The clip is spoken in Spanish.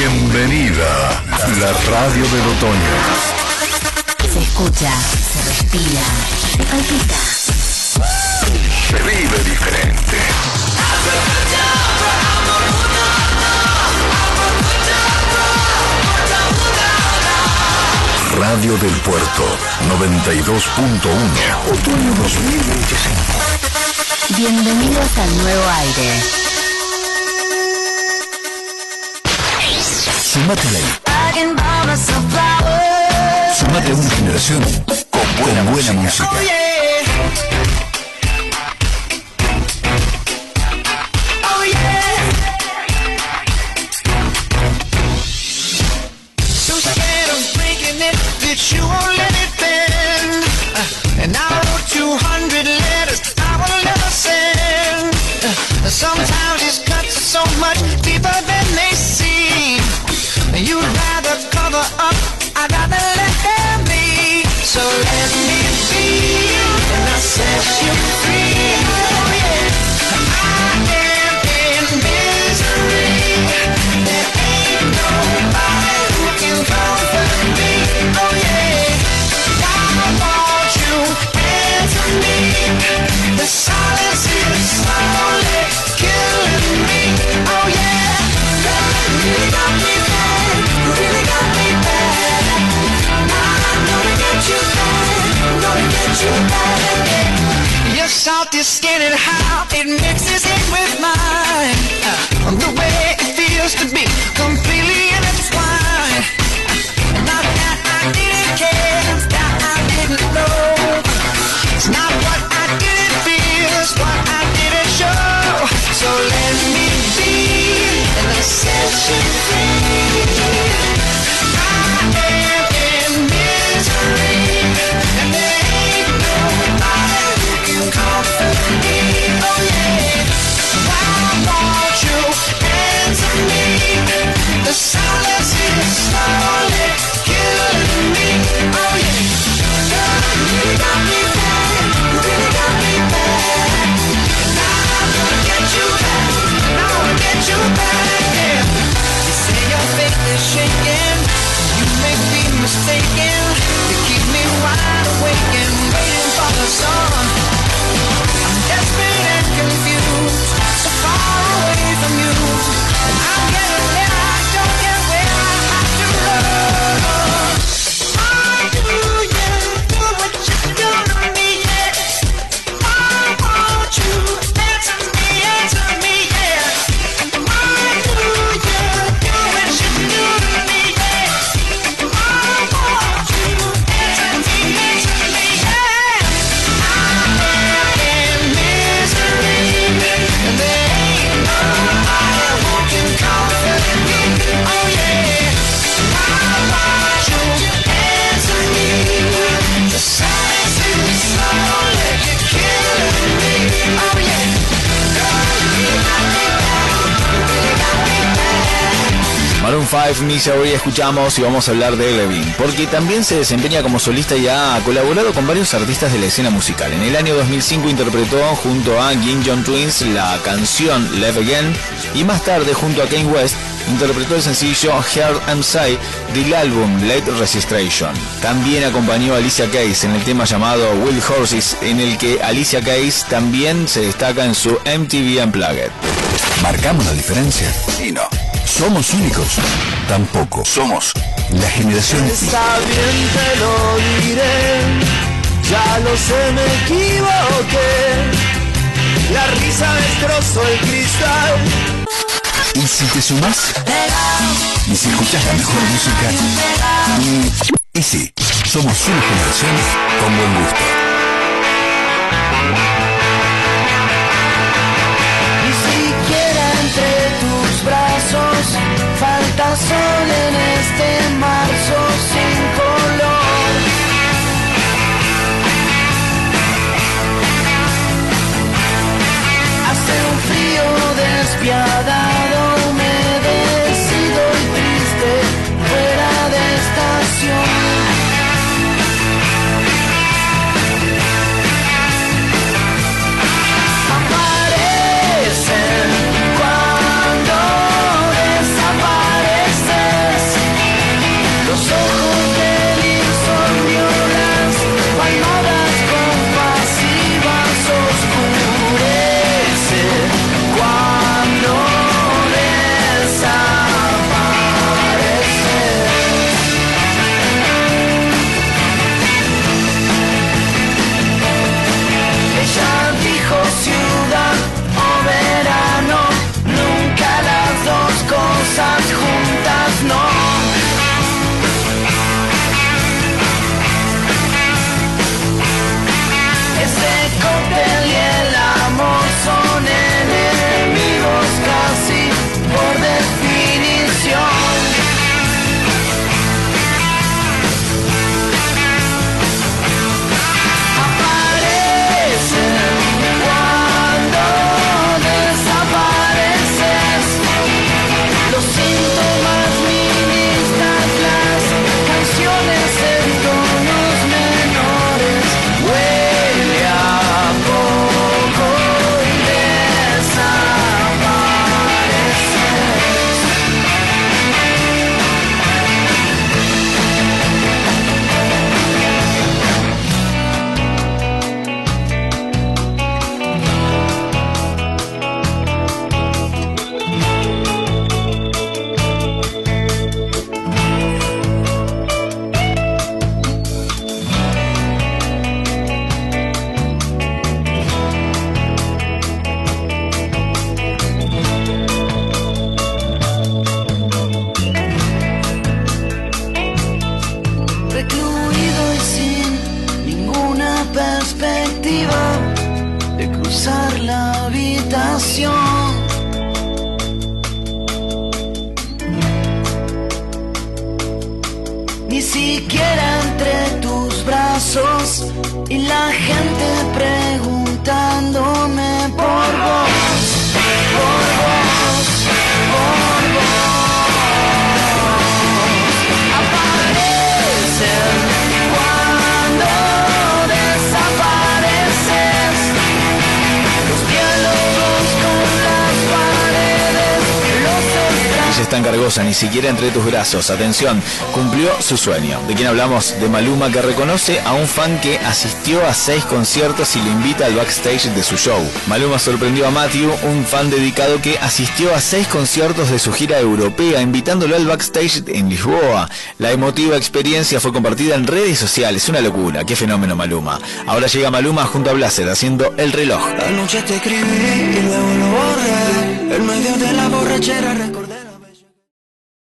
Bienvenida, la radio del otoño. Se escucha, se respira, se palpita. Se vive diferente. Radio del Puerto 92.1. Otoño 2025. Bienvenidos al nuevo aire. Sumate a la Sumate a una generación con buena música. You won't let it bend, and I wrote 200 letters I will never send. Sometimes these cuts are so much deeper than they seem. You'd rather cover up, I'd rather let them be. So let me be, and I'll set you free. Oh yeah, I am in misery. There ain't nobody who can comfort me. Oh yeah, why won't you answer me? The silence is slowly killing me. Oh yeah, girl, you really got me bad. You really got me bad. I'm gonna get you bad. I'm gonna get you bad. Your salty skin and how it mixes in with mine. The way it feels to be completely intertwined. Not that I didn't care, that I didn't know. It's not what I didn't feel, it's what I didn't show. So let me be, and I'll set you free. I am in misery, and there ain't nobody who can comfort me. Oh yeah, why won't you answer me? The silence is slowly killing me. Oh yeah, girl, you really got me bad. You really got me bad. Now I'm gonna get you back. Now I'm gonna get you back. Yeah. You say your faith is shaking. You may be mistaken. You keep me wide awake and waiting for the sun. I'm desperate and confused, so far away from you. And I'm getting there. I don't get where I have to run. Why do you do what you do to me? Yeah. Why won't you answer me? Answer me, yeah. Why do you do what you do to me? Yeah. Why won't you answer me? Answer me, yeah. I am in misery, and there ain't nobody who can comfort me. Oh yeah, why won't you answer me? The silence is slowly killing me. Oh yeah, girl, you got me bad. You really got me bad. Maroon 5, Misery, escuchamos y vamos a hablar de Levin, porque también se desempeña como solista y ha colaborado con varios artistas de la escena musical. En el año 2005 interpretó junto a Kim Jong Twins la canción Live Again y más tarde junto a Kanye West interpretó el sencillo Heart and Say del álbum Late Registration. También acompañó a Alicia Keys en el tema llamado Wild Horses, en el que Alicia Keys también se destaca en su MTV Unplugged. ¿Marcamos la diferencia? Y no. ¿Somos únicos? Tampoco. Somos la generación Pi. Está bien, te lo diré. Ya lo sé, me equivoqué. La risa destrozó el cristal. Y si te sumás, y si escuchás la mejor música, y sí, somos una generación con buen gusto. Ni siquiera entre tus brazos falta sol en este marzo sin color. Hace un frío despiadado, humedecido y triste, fuera de estación. Aparecen cuando desaparecen. la gente preguntándome por vos, por vos, por vos. Aparecen cuando desapareces, los diálogos con las paredes, los extraños. Ella es tan cargosa, ni siquiera entre tus brazos. Atención, cumplió su sueño. ¿De quién hablamos? De Maluma, que reconoce a un fan que asistió a 6 conciertos y lo invita al backstage de su show. Maluma sorprendió a Matthew, un fan dedicado que asistió a 6 conciertos de su gira europea, invitándolo al backstage en Lisboa. La emotiva experiencia fue compartida en redes sociales. Una locura, qué fenómeno Maluma. Ahora llega Maluma junto a Blaser haciendo El Reloj. Anoche te escribí y luego lo borré. En medio de la borrachera recordé.